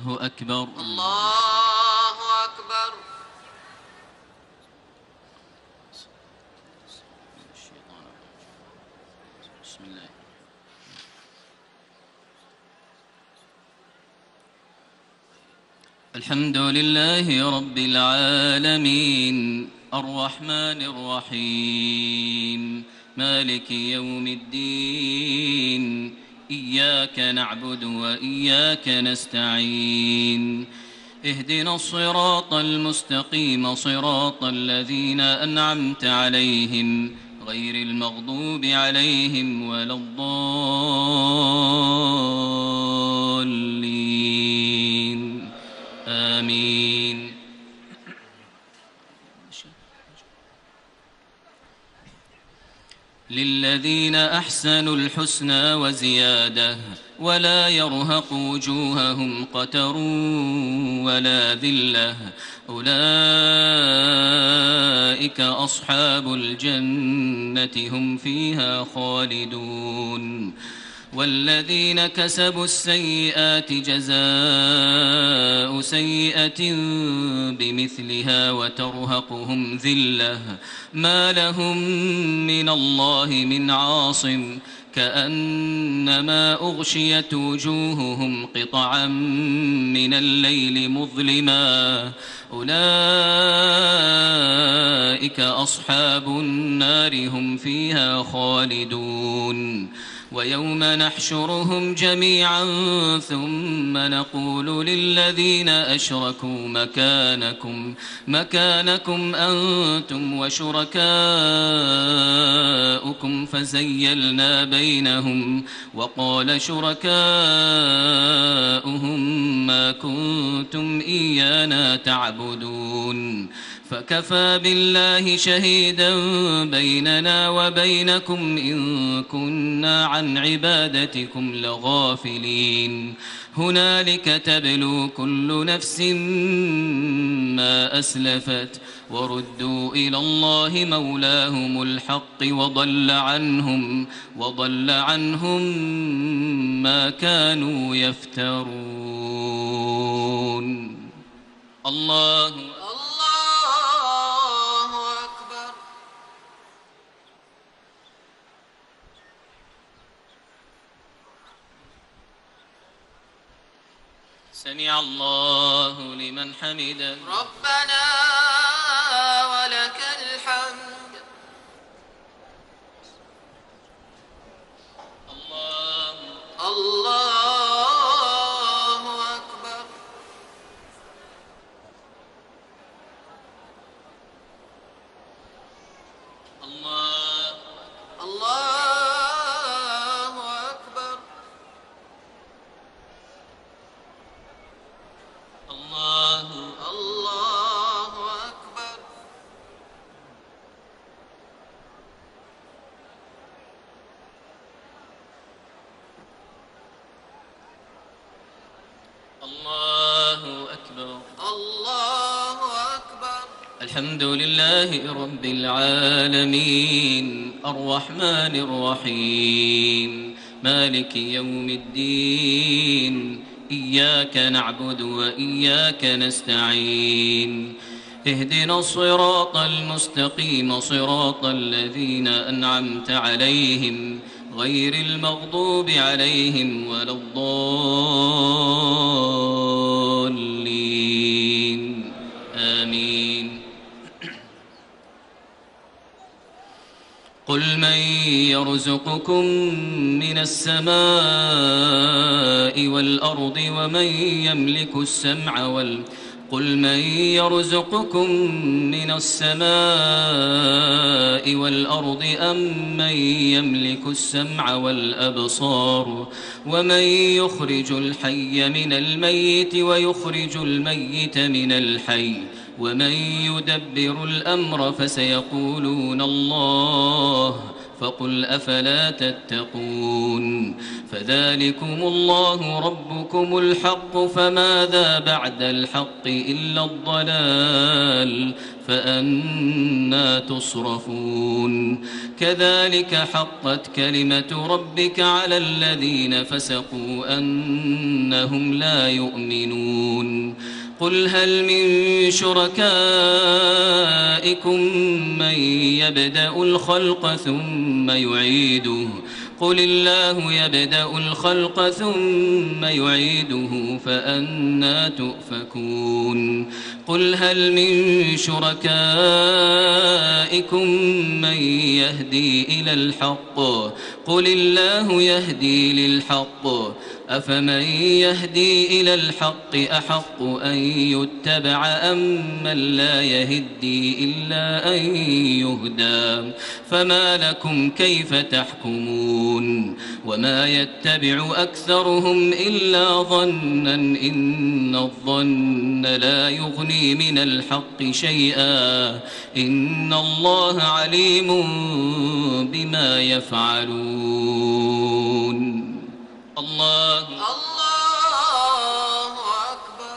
الله أكبر. الله أكبر. بسم الله. الحمد لله رب العالمين الرحمن الرحيم مالك يوم الدين إياك نعبد وإياك نستعين اهدنا الصراط المستقيم صراط الذين أنعمت عليهم غير المغضوب عليهم ولا الضالين آمين. للذين أحسنوا الحسنى وزيادة ولا يرهق وجوههم قتر ولا ذلة أولئك أصحاب الجنة هم فيها خالدون. والذين كسبوا السيئات جزاء سيئة بمثلها وترهقهم ذلة ما لهم من الله من عاصم كأنما أغشيت وجوههم قطعا من الليل مظلما أولئك أصحاب النار هم فيها خالدون. ويوم نحشرهم جميعا ثم نقول للذين أشركوا مكانكم أنتم وشركاؤكم فزيلنا بينهم وقال شركاؤهم ما كنتم إيانا تعبدون فكفى بالله شهيدا بيننا وبينكم إن كنا عن عبادتكم لغافلين. هنالك تبلو كل نفس ما أسلفت وردوا إلى الله مولاهم الحق وضل عنهم ما كانوا يفترون. الله أكبر. سمع الله لمن حمده. ربنا ولك الحمد. الله أكبر. الله أكبر. الله أكبر. الله أكبر. الله أكبر. الحمد لله رب العالمين الرحمن الرحيم مالك يوم الدين إياك نعبد وإياك نستعين اهدنا الصراط المستقيم صراط الذين أنعمت عليهم غير المغضوب عليهم ولا الضالين آمين. قل من يرزقكم من السماء والأرض ومن يملك السمع قل من يرزقكم من السماء والأرض أم من يملك السمع والأبصار ومن يخرج الحي من الميت ويخرج الميت من الحي ومن يدبر الأمر فسيقولون الله فقل أفلا تتقون فذلكم الله ربكم الحق فماذا بعد الحق إلا الضلال فأنى تصرفون كذلك حقت كلمة ربك على الذين فسقوا أنهم لا يؤمنون قل هل من شركائكم من يبدأ الخلق ثم يعيده قل الله يبدأ الخلق ثم يعيده فأنى تؤفكون قل هل من شركائكم من يهدي إلى الحق قل الله يهدي للحق أفمن يهدي إلى الحق أحق أن يتبع أم من لا يهدي إلا أن يهدى فما لكم كيف تحكمون وما يتبع أكثرهم إلا ظنا إن الظن لا يغني من الحق شيئا إن الله عليم بما يفعلون الله أكبر.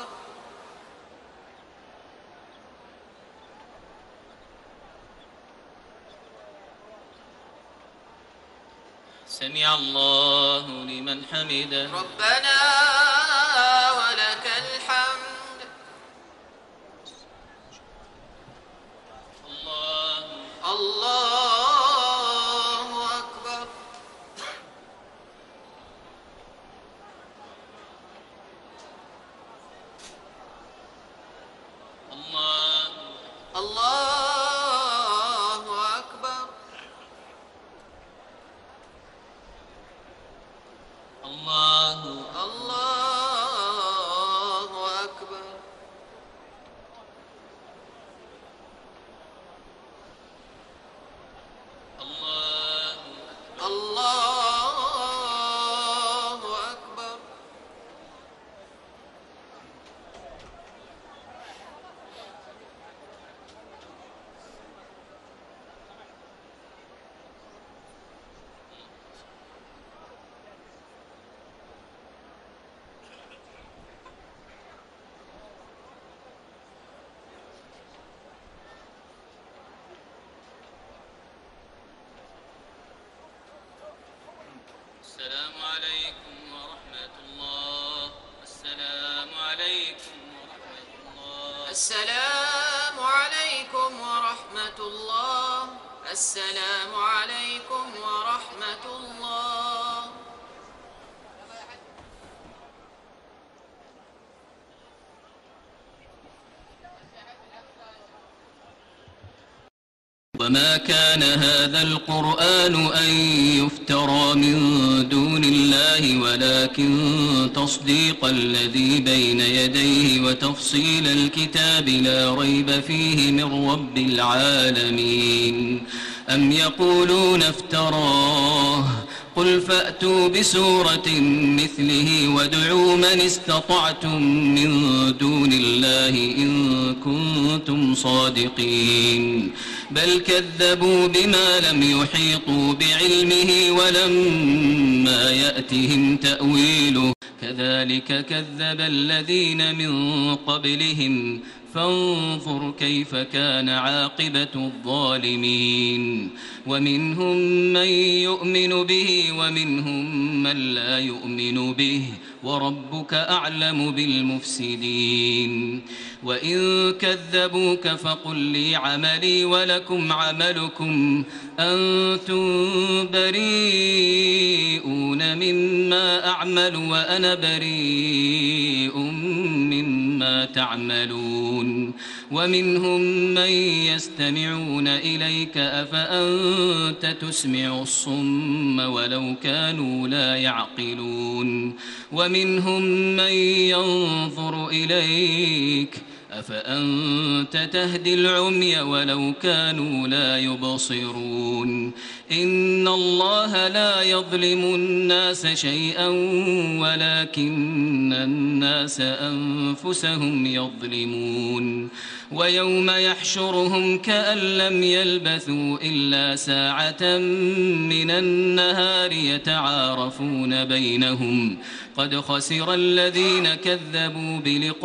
سمع الله لمن حمده ربنا ولك الحمد. الله أكبر. الله أكبر. الله أكبر. الله أكبر. السلام عليكم ورحمة الله السلام عليكم ورحمة الله السلام عليكم ورحمة الله. السلام عليكم ورحمة الله. وما كان هذا القرآن أن يفترى من دون الله ولكن تصديق الذي بين يديه وتفصيل الكتاب لا ريب فيه من رب العالمين أم يقولون افتراه قل فأتوا بسورة مثله وادعوا من استطعتم من دون الله إن كنتم صادقين بل كذبوا بما لم يحيطوا بعلمه ولما يأتهم تأويله كذلك كذب الذين من قبلهم فانظر كيف كان عاقبة الظالمين ومنهم من يؤمن به ومنهم من لا يؤمن به وربك أعلم بالمفسدين وإن كذبوك فقل لي عملي ولكم عملكم أنتم بريئون مما أعمل وأنا بريء مما تعملون ومنهم من يستمعون إليك أفأنت تسمع الصم ولو كانوا لا يعقلون ومنهم من ينظر إليك أفأنت تهدي العمي ولو كانوا لا يبصرون إن الله لا يظلم الناس شيئا ولكن الناس أنفسهم يظلمون ويوم يحشرهم كأن لم يلبثوا إلا ساعة من النهار يتعارفون بينهم قد خسر الذين كذبوا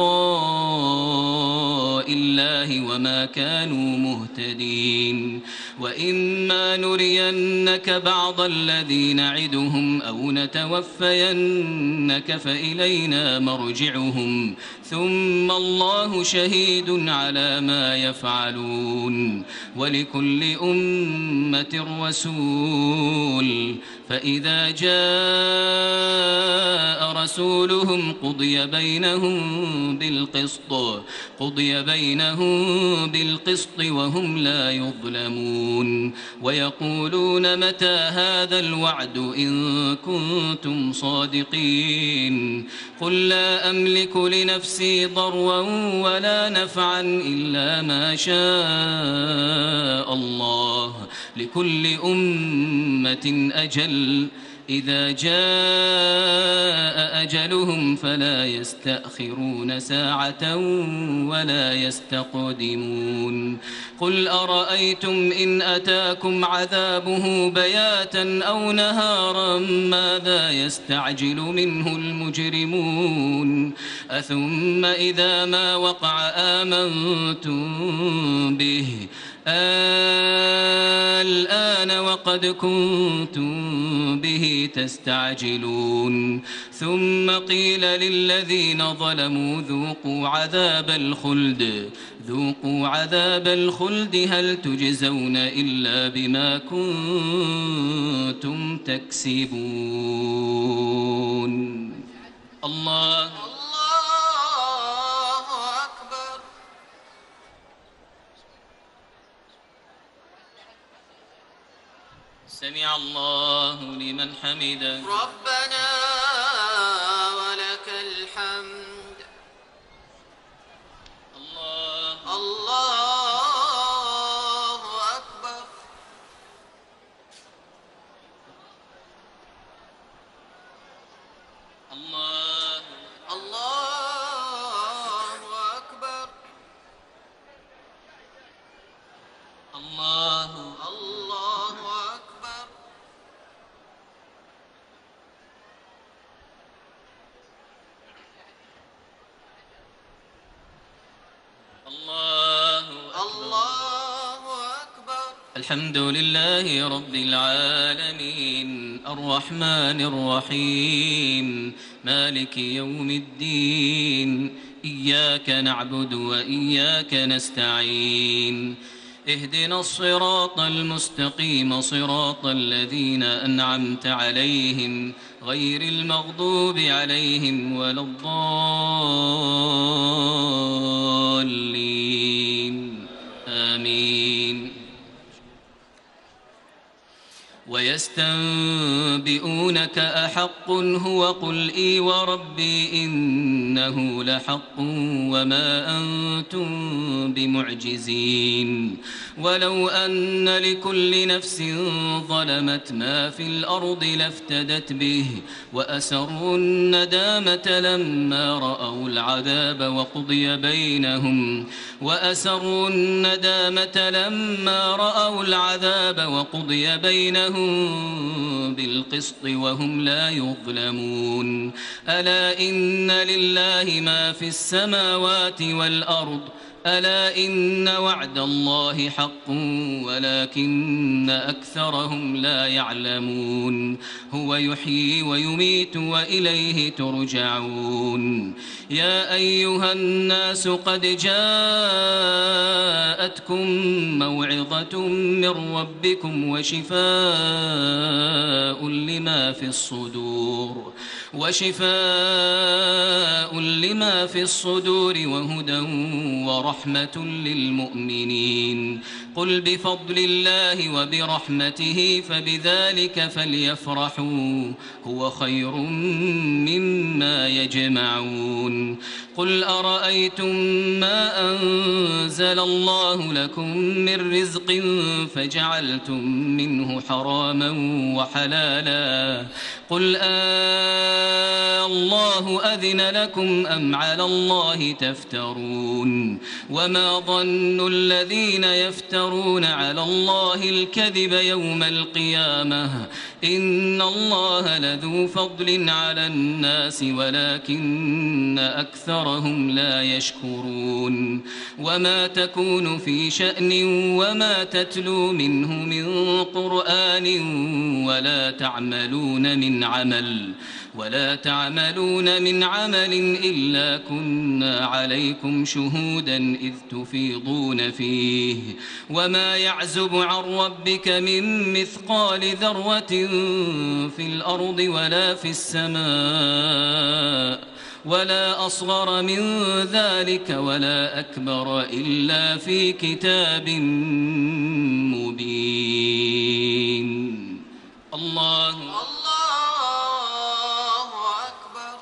بلقاء الله وما كانوا مهتدين وإما نرينك بعض الذي نعدهم أو نتوفينك فإلينا مرجعهم ثم الله شهيد على ما يفعلون ولكل أمة رسول فإذا جاء رسولهم قضي بينهم بالقسط وهم لا يظلمون ويقولون متى هذا الوعد إن كنتم صادقين قل لا أملك لنفسي ضرا ولا نفعا إلا ما شاء الله لكل أمة أجل إذا جاء أجلهم فلا يستأخرون ساعة ولا يستقدمون قل أرأيتم إن أتاكم عذابه بياتا أو نهارا ماذا يستعجل منه المجرمون أثم إذا ما وقع آمنتم به الآن وقد كنتم به تستعجلون ثم قيل للذين ظلموا ذوقوا عذاب الخلد هل تجزون إلا بما كنتم تكسبون الله أكبر. سمع الله لمن حمده ربنا ولك الحمد. الله أكبر. الله أكبر. الله أكبر. الله أكبر. الحمد لله رب العالمين الرحمن الرحيم مالك يوم الدين إياك نعبد وإياك نستعين اهدنا الصراط المستقيم صراط الذين أنعمت عليهم غير المغضوب عليهم ولا الضالين آمين ويستنبئونك أحق هو قل إي وربي إنه لحق وما أنتم بمعجزين ولو أن لكل نفس ظلمت ما في الأرض لافتدت به وأسروا الندامة لما رأوا العذاب وقضي بينهم بالقسط وهم لا يظلمون ألا إن لله ما في السماوات والأرض ألا إن وعد الله حق ولكن أكثرهم لا يعلمون هو يحيي ويميت وإليه ترجعون يا أيها الناس قد جاءتكم موعظة من ربكم وشفاء لما في الصدور وشفاء لما في الصدور وهدى ورحمة للمؤمنين. قل بفضل الله وبرحمته فبذلك فليفرحوا هو خير مما يجمعون. قل أرأيتم ما أنزل الله لكم من رزق فجعلتم منه حراما وحلالا قل الله أذن لكم أم على الله تفترون. وما ظن الذين يفترون على الله الكذب يوم القيامة إن الله لذو فضل على الناس ولكن أكثرهم لا يشكرون. وما تكون في شأن وما تتلو منه من قرآن ولا تعملون من عمل إلا كنا عليكم شهودا إذ تفيضون فيه. وما يعزب عن ربك من مثقال ذرة في الأرض ولا في السماء ولا أصغر من ذلك ولا أكبر إلا في كتاب مبين. الله أكبر.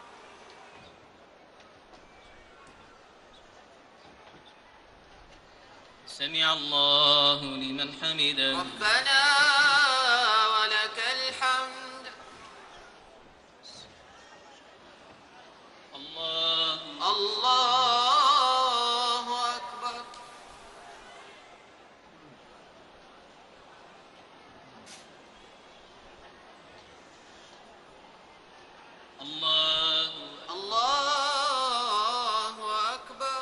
سمع الله لمن حمده. ربنا ولك الحمد. الله أكبر. الله أكبر.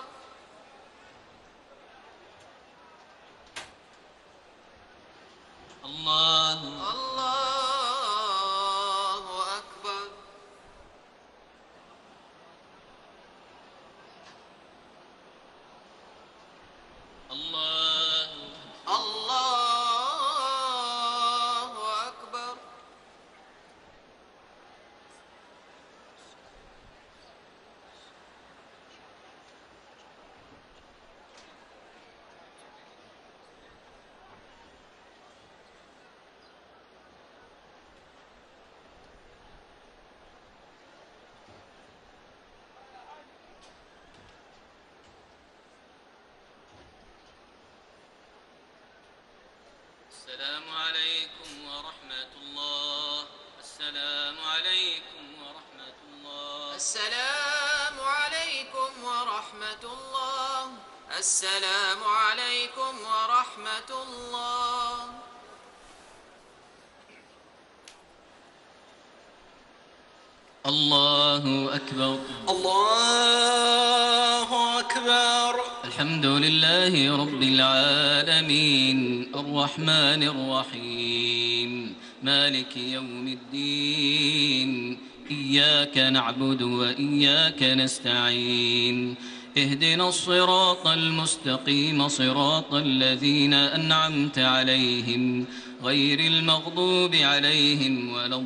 الله أكبر. الله أكبر. السلام عليكم ورحمة الله. السلام عليكم ورحمة الله. السلام عليكم ورحمة الله. السلام عليكم ورحمة الله. الله أكبر. الله أكبر. الحمد لله رب العالمين الرحمن الرحيم مالك يوم الدين إياك نعبد وإياك نستعين اهدنا الصراط المستقيم صراط الذين أنعمت عليهم غير المغضوب عليهم ولا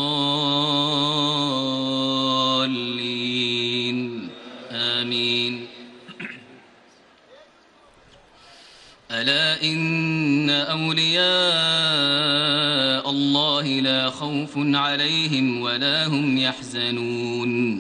الضالين آمين. ألا إن أولياء الله لا خوف عليهم ولا هم يحزنون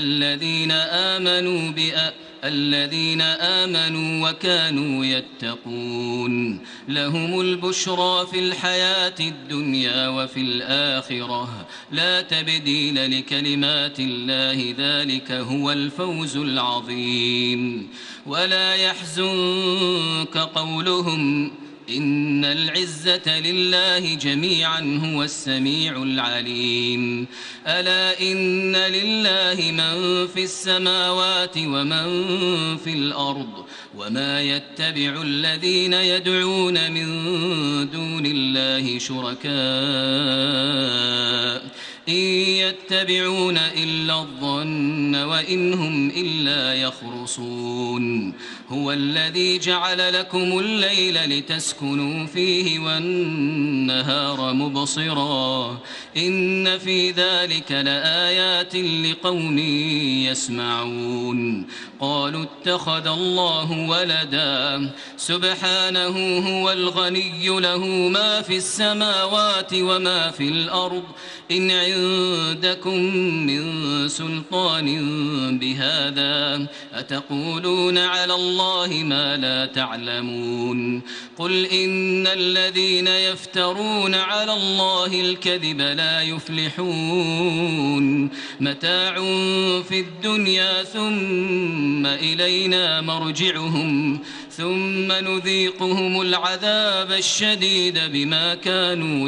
الذين آمنوا وكانوا يتقون لهم البشرى في الحياة الدنيا وفي الآخرة لا تبديل لكلمات الله ذلك هو الفوز العظيم. ولا يحزنك قولهم إن العزة لله جميعا هو السميع العليم. ألا إن لله من في السماوات ومن في الأرض وما يتبع الذين يدعون من دون الله شركاء إن يتبعون إلا الظن وإن هم إلا يخرصون هو الذي جعل لكم الليل لتسكنوا فيه والنهار مبصرا إن في ذلك لآيات لقوم يسمعون قالوا اتخذ الله ولدا سبحانه هو الغني له ما في السماوات وما في الأرض إن عندكم من سلطان بهذا أتقولون على الله ما لا تعلمون قل إن الذين يفترون على الله الكذب لا يفلحون متاع في الدنيا ثم إلينا مرجعهم ثم نذيقهم العذاب الشديد بما كانوا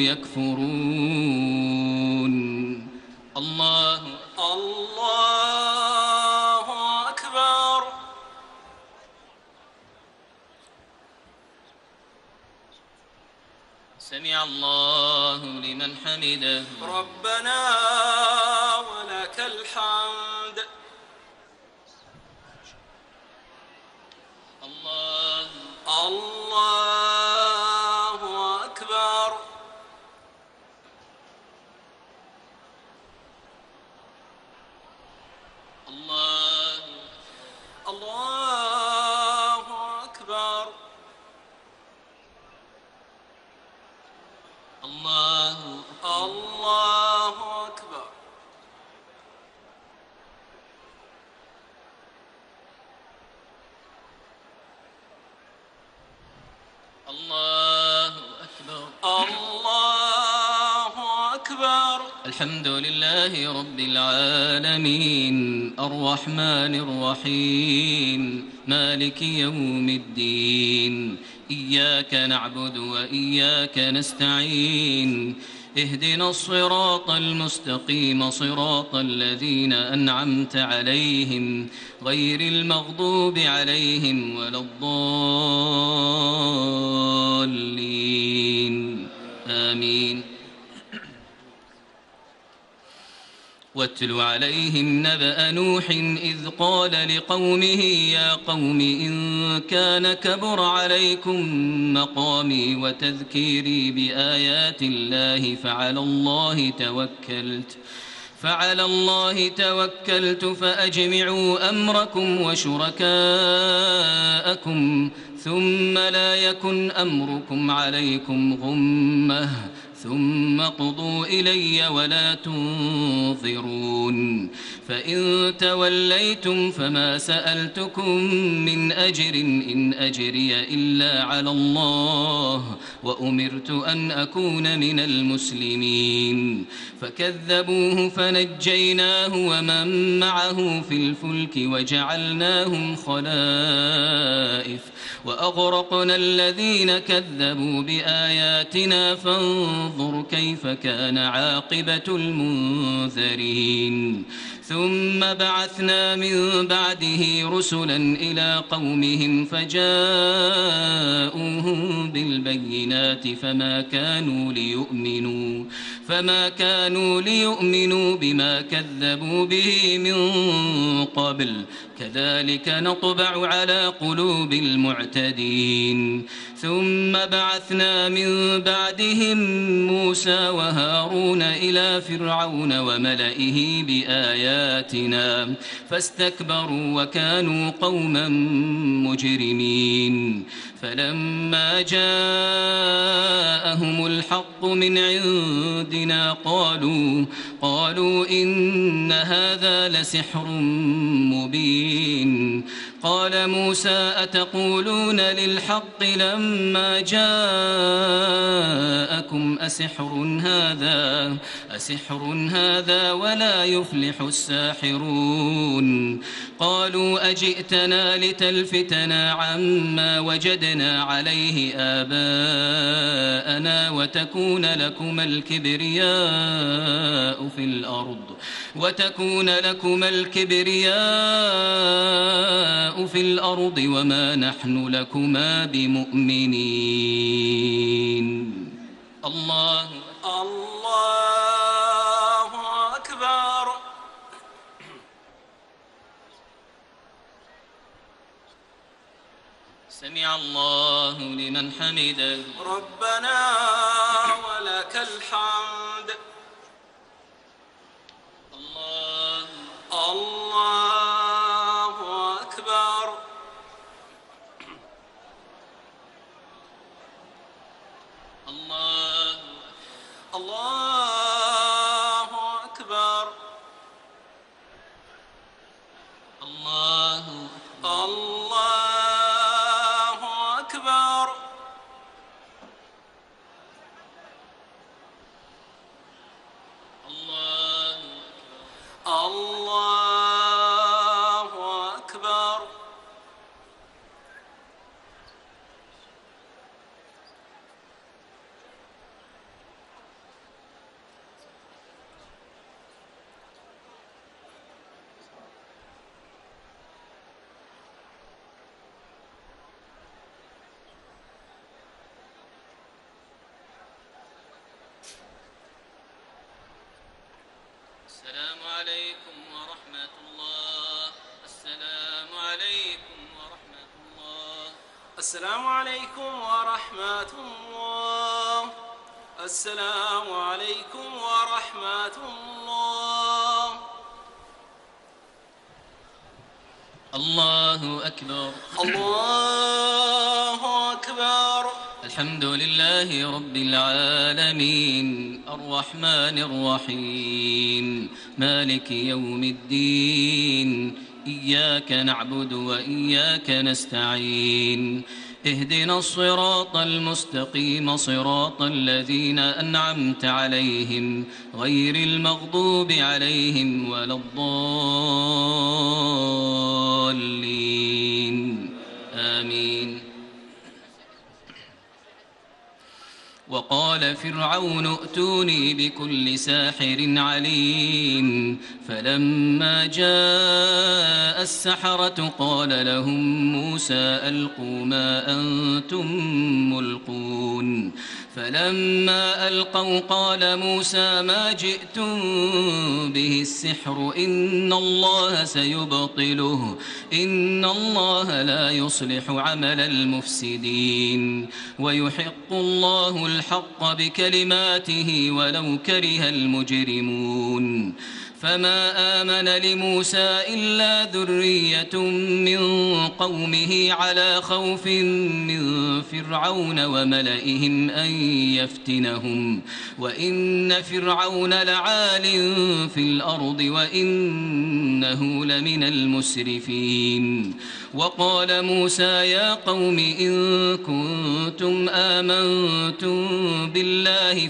يكفرون الله أكبر سمع الله لمن حمده ربنا ولك الحمد الله أكبر الله أكبر الله أكبر الله أكبر الله أكبر الحمد لله رب العالمين الرحمن الرحيم مالك يوم الدين إياك نعبد وإياك نستعين اهدنا الصراط المستقيم صراط الذين أنعمت عليهم غير المغضوب عليهم ولا الضالين آمين واتل عليهم نبأ نوح إذ قال لقومه يا قوم إن كان كبر عليكم مقامي وتذكيري بآيات الله فعلى الله توكلت فأجمعوا أمركم وشركاءكم ثم لا يكن أمركم عليكم غمة ثم قضوا إلي ولا تنظرون فإن توليتم فما سألتكم من أجر إن أجري إلا على الله وأمرت أن أكون من المسلمين فكذبوه فنجيناه ومن معه في الفلك وجعلناهم خلائف وأغرقنا الذين كذبوا بآياتنا فانظر كيف كان عاقبة المنذرين ثم بعثنا من بعده رسلا إلى قومهم فجاءوهم بالبينات فما كانوا ليؤمنوا بما كذبوا به من قبل كذلك نطبع على قلوب المعتدين ثم بعثنا من بعدهم موسى وهارون إلى فرعون وملئه بآياتنا فاستكبروا وكانوا قوما مجرمين فلما جاءهم الحق من عندنا قالوا إن هذا لسحر مبين قال موسى أتقولون للحق لما جاءكم أسحر هذا ولا يفلح الساحرون قالوا أجئتنا لتلفتنا عما وجدنا عليه آباءنا وتكون لكما الكبرياء في الأرض وما نحن لكما بمؤمنين الله سمع الله لمن حمده. ربنا ولك الحمد. الله الله أكبر. الله الله أكبر. الله الله أكبر. الله الله أكبر. السلام عليكم ورحمة الله. السلام عليكم ورحمة الله. السلام عليكم ورحمة الله. السلام عليكم ورحمة الله. الله أكبر. الله أكبر. الحمد لله رب العالمين الرحمن الرحيم مالك يوم الدين إياك نعبد وإياك نستعين اهدنا الصراط المستقيم صراط الذين أنعمت عليهم غير المغضوب عليهم ولا الضالين آمين. وقال فرعون ائتوني بكل ساحر عليم فلما جاء السحرة قال لهم موسى ألقوا ما أنتم ملقون فلما ألقوا قال موسى ما جئتم به السحر إن الله سيبطله إن الله لا يصلح عمل المفسدين ويحق الله الحق بكلماته ولو كره المجرمون فما آمن لموسى إلا ذرية من قومه على خوف من فرعون وملئهم أن يفتنهم وإن فرعون لعال في الأرض وإنه لمن المسرفين وقال موسى يا قوم إن كنتم آمنتم بالله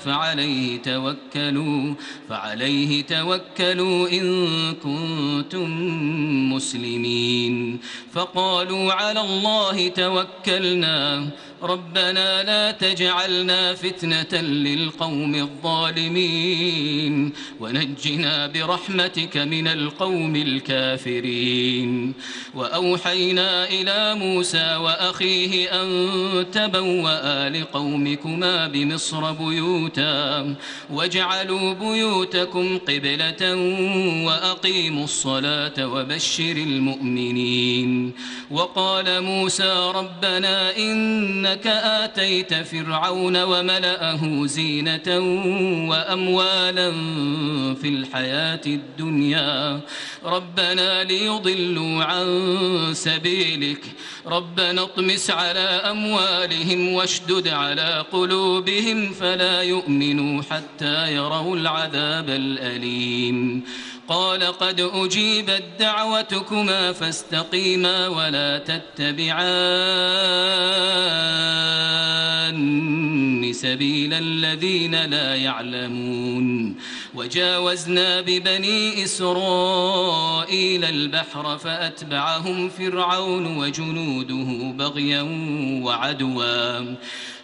فعليه توكلوا إن كنتم مسلمين فقالوا على الله توكلنا ربنا لا تجعلنا فتنة للقوم الظالمين ونجنا برحمتك من القوم الكافرين وأوحينا إلى موسى وأخيه أن تبوأ لقومكما بمصر بيوتا واجعلوا بيوتكم قبلة وأقيموا الصلاة وبشر المؤمنين وقال موسى ربنا إنك آتيت فرعون وملأه زينة وأموالا في الحياة الدنيا ربنا ليضلوا عن سبيلك ربنا اطمس على أموالهم واشدد على قلوبهم فلا يؤمنوا حتى يروا العذاب الأليم قال قد أجيبت دعوتكما فاستقيما ولا تتبعان سبيل الذين لا يعلمون وجاوزنا ببني إسرائيل البحر فأتبعهم فرعون وجنوده بغيا وعدوا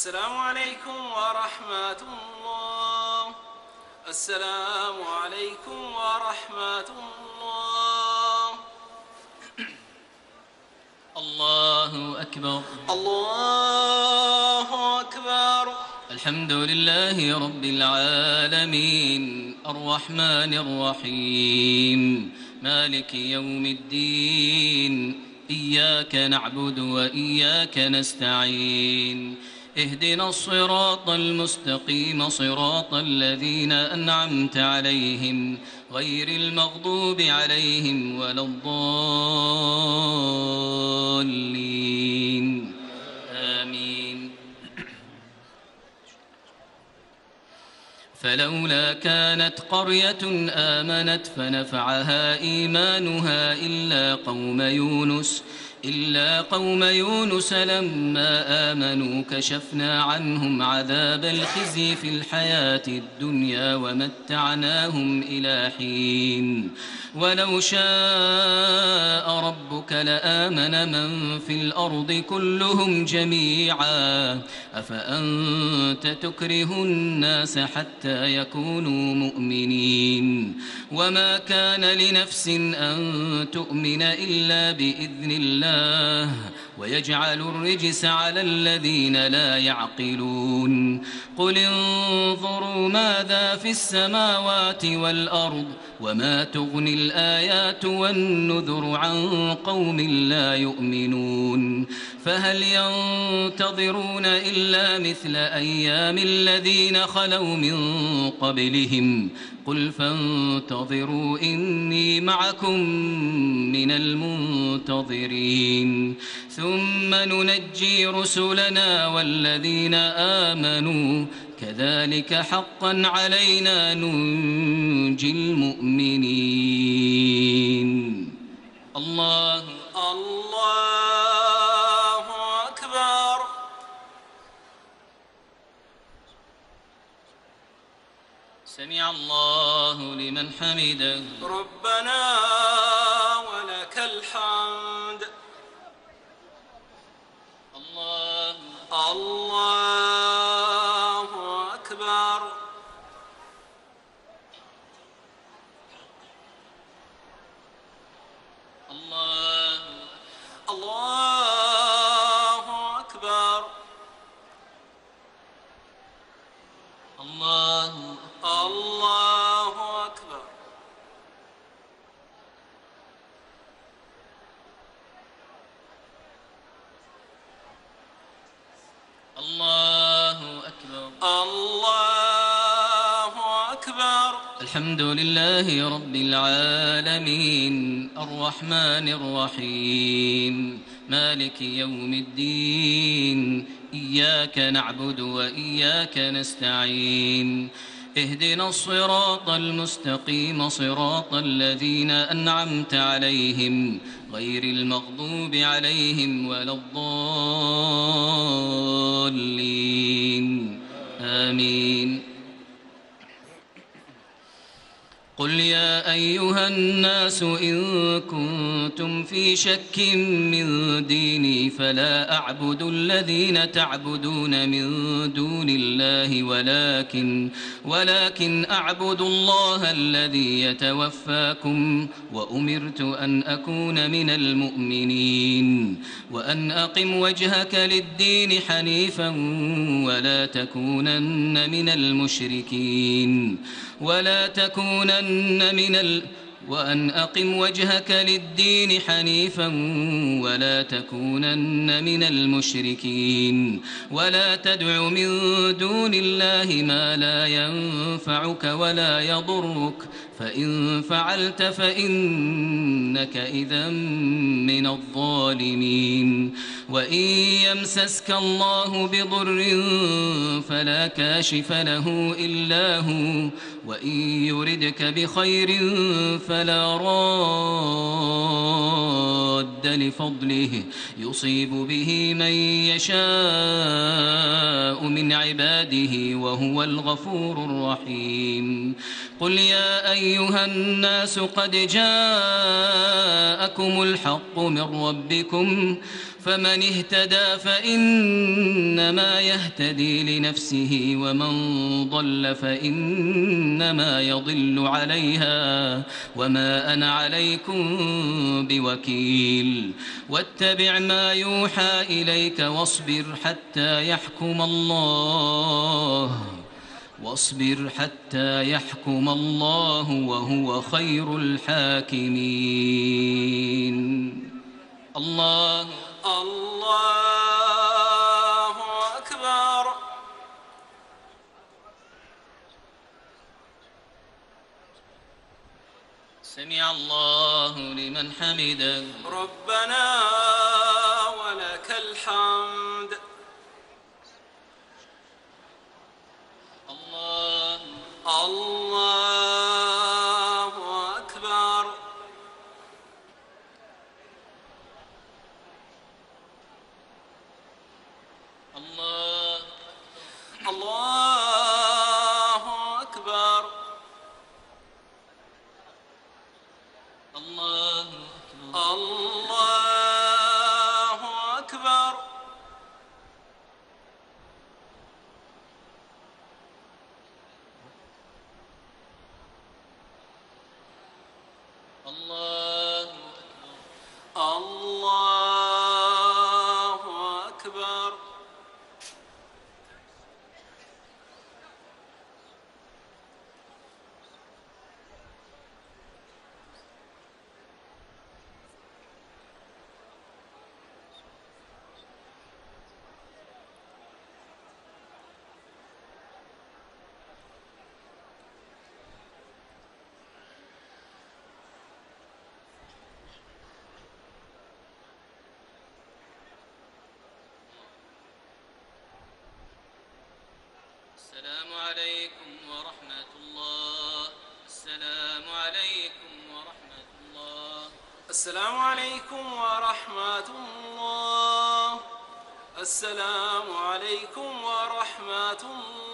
السلام عليكم ورحمة الله. السلام عليكم ورحمة الله. الله أكبر. الله أكبر. الحمد لله رب العالمين الرحمن الرحيم مالك يوم الدين إياك نعبد وإياك نستعين اهدنا الصراط المستقيم صراط الذين أنعمت عليهم غير المغضوب عليهم ولا الضالين آمين. فلولا كانت قرية آمنت فنفعها إيمانها إلا قوم يونس لما آمنوا كشفنا عنهم عذاب الخزي في الحياة الدنيا ومتعناهم إلى حين ولو شاء ربك لآمن من في الأرض كلهم جميعا أفأنت تكره الناس حتى يكونوا مؤمنين وما كان لنفس أن تؤمن إلا بإذن الله ويجعل الرجس على الذين لا يعقلون قل انظروا ماذا في السماوات والأرض وما تغني الآيات والنذر عن قوم لا يؤمنون فهل ينتظرون إلا مثل أيام الذين خلوا من قبلهم قل فانتظروا إني معكم من المنتظرين ثم ننجي رسلنا والذين آمنوا كذلك حقا علينا ننجي المؤمنين. الله أكبر. سمع الله لمن حمده. ربنا ولك الحمد. الله أكبر. الله أكبر. الله أكبر. الله أكبر. الله أكبر. الحمد لله رب العالمين الرحمن الرحيم مالك يوم الدين إياك نعبد وإياك نستعين اهدنا الصراط المستقيم صراط الذين أنعمت عليهم غير المغضوب عليهم ولا الضالين آمين. قل يا أيها الناس إن كنتم في شك من ديني فلا أعبد الذين تعبدون من دون الله ولكن أعبد الله الذي يتوفاكم وأمرت أن أكون من المؤمنين وأن أقم وجهك للدين حنيفا ولا تكونن من المشركين وأن أقم وجهك للدين حنيفا ولا تكونن من المشركين ولا تدع من دون الله ما لا ينفعك ولا يضرك فإن فعلت فإنك إذا من الظالمين. وإن يمسسك الله بضر فلا كاشف له إلا هو وإن يردك بخير فلا راد لفضله يصيب به من يشاء من عباده وهو الغفور الرحيم. قل يا أيها الناس قد جاءكم الحق من ربكم فمن اهتدى فإنما يهتدي لنفسه ومن ضل فإنما يضل عليها وما أنا عليكم بوكيل واتبع ما يوحى إليك واصبر حتى يحكم الله وهو خير الحاكمين. الله أكبر. سمع الله لمن حمده. ربنا ولك الحمد. الله أكبر. الله أكبر. الله أكبر. الله أكبر. السلام عليكم ورحمة الله. السلام عليكم ورحمة الله. السلام عليكم ورحمة الله. السلام عليكم ورحمة الله.